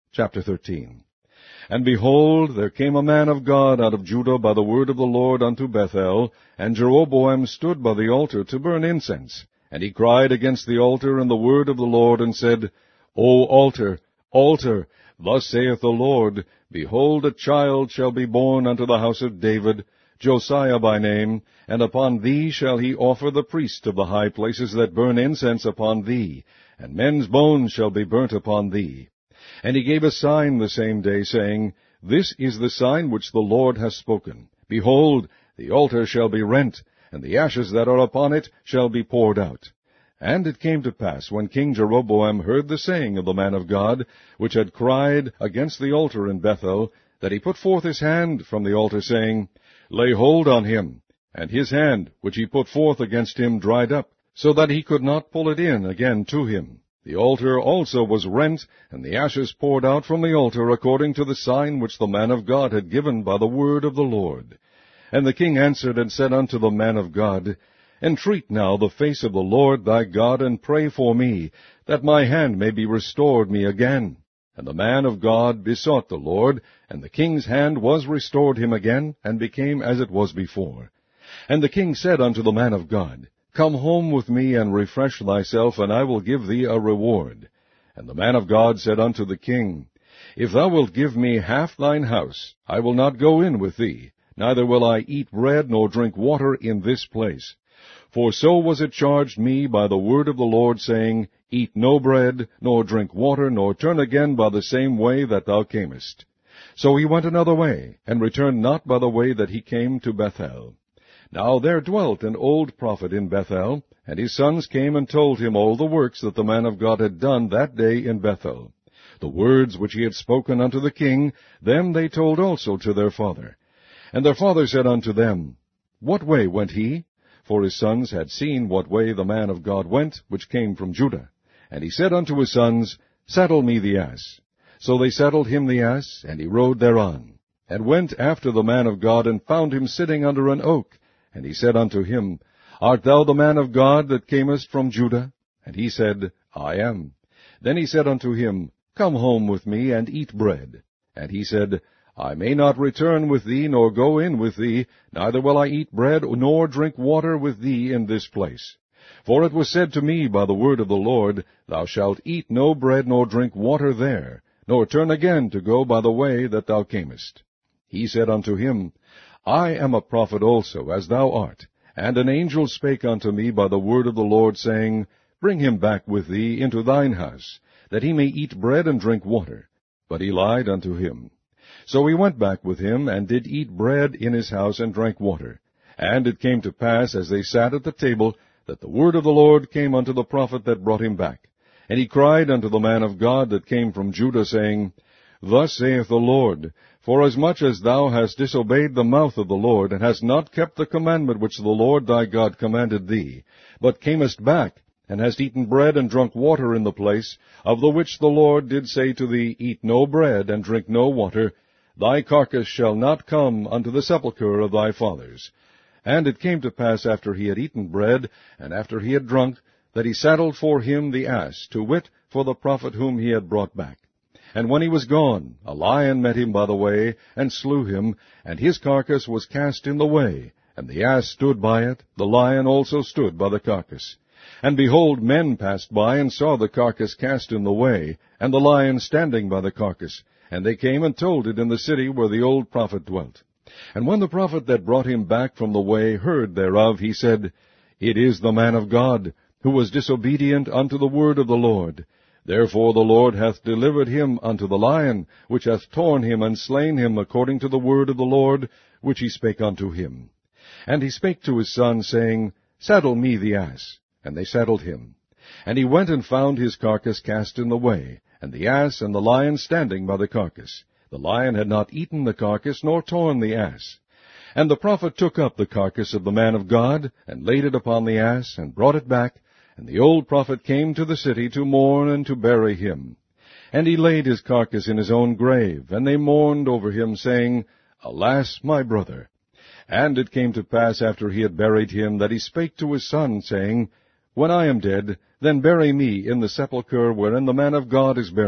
Chapter 13. And behold, there came a man of God out of Judah by the word of the Lord unto Bethel, and Jeroboam stood by the altar to burn incense. And he cried against the altar in the word of the Lord, and said, O altar, altar, thus saith the Lord, Behold, a child shall be born unto the house of David, Josiah by name, and upon thee shall he offer the priest of the high places that burn incense upon thee, and men's bones shall be burnt upon thee. And he gave a sign the same day, saying, This is the sign which the Lord hath spoken. Behold, the altar shall be rent, and the ashes that are upon it shall be poured out. And it came to pass, when King Jeroboam heard the saying of the man of God, which had cried against the altar in Bethel, that he put forth his hand from the altar, saying, Lay hold on him. And his hand, which he put forth against him, dried up, so that he could not pull it in again to him. The altar also was rent, and the ashes poured out from the altar, according to the sign which the man of God had given by the word of the Lord. And the king answered and said unto the man of God, Entreat now the face of the Lord thy God, and pray for me, that my hand may be restored me again. And the man of God besought the Lord, and the king's hand was restored him again, and became as it was before. And the king said unto the man of God, Come home with me, and refresh thyself, and I will give thee a reward. And the man of God said unto the king, If thou wilt give me half thine house, I will not go in with thee, neither will I eat bread nor drink water in this place. For so was it charged me by the word of the Lord, saying, Eat no bread, nor drink water, nor turn again by the same way that thou camest. So he went another way, and returned not by the way that he came to Bethel. Now there dwelt an old prophet in Bethel, and his sons came and told him all the works that the man of God had done that day in Bethel. The words which he had spoken unto the king, them they told also to their father. And their father said unto them, What way went he? For his sons had seen what way the man of God went, which came from Judah. And he said unto his sons, Saddle me the ass. So they saddled him the ass, and he rode thereon, and went after the man of God, and found him sitting under an oak. And he said unto him, Art thou the man of God that camest from Judah? And he said, I am. Then he said unto him, Come home with me, and eat bread. And he said, I may not return with thee, nor go in with thee, neither will I eat bread, nor drink water with thee in this place. For it was said to me by the word of the Lord, Thou shalt eat no bread, nor drink water there, nor turn again to go by the way that thou camest. He said unto him, I am a prophet also, as thou art. And an angel spake unto me by the word of the Lord, saying, Bring him back with thee into thine house, that he may eat bread and drink water. But he lied unto him. So he went back with him, and did eat bread in his house, and drank water. And it came to pass, as they sat at the table, that the word of the Lord came unto the prophet that brought him back. And he cried unto the man of God that came from Judah, saying, Thus saith the Lord, Forasmuch as thou hast disobeyed the mouth of the Lord, and hast not kept the commandment which the Lord thy God commanded thee, but camest back, and hast eaten bread and drunk water in the place, of the which the Lord did say to thee, Eat no bread, and drink no water, thy carcass shall not come unto the sepulchre of thy fathers. And it came to pass, after he had eaten bread, and after he had drunk, that he saddled for him the ass, to wit, for the prophet whom he had brought back. And when he was gone, a lion met him by the way, and slew him, and his carcass was cast in the way, and the ass stood by it, the lion also stood by the carcass. And behold, men passed by, and saw the carcass cast in the way, and the lion standing by the carcass. And they came and told it in the city where the old prophet dwelt. And when the prophet that brought him back from the way heard thereof, he said, It is the man of God, who was disobedient unto the word of the Lord. Therefore the Lord hath delivered him unto the lion, which hath torn him and slain him according to the word of the Lord, which he spake unto him. And he spake to his son, saying, Saddle me the ass. And they saddled him. And he went and found his carcass cast in the way, and the ass and the lion standing by the carcass. The lion had not eaten the carcass, nor torn the ass. And the prophet took up the carcass of the man of God, and laid it upon the ass, and brought it back. And the old prophet came to the city to mourn and to bury him. And he laid his carcass in his own grave, and they mourned over him, saying, Alas, my brother! And it came to pass, after he had buried him, that he spake to his son, saying, When I am dead, then bury me in the sepulchre wherein the man of God is buried,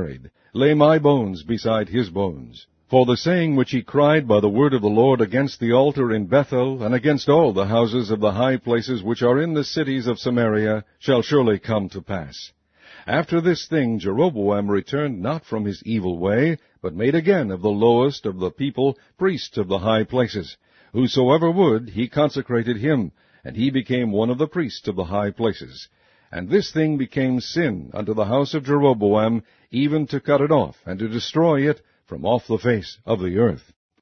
lay my bones beside his bones. For the saying which he cried by the word of the Lord against the altar in Bethel, and against all the houses of the high places which are in the cities of Samaria, shall surely come to pass. After this thing Jeroboam returned not from his evil way, but made again of the lowest of the people priests of the high places. Whosoever would, he consecrated him, and he became one of the priests of the high places. And this thing became sin unto the house of Jeroboam, even to cut it off, and to destroy it from off the face of the earth.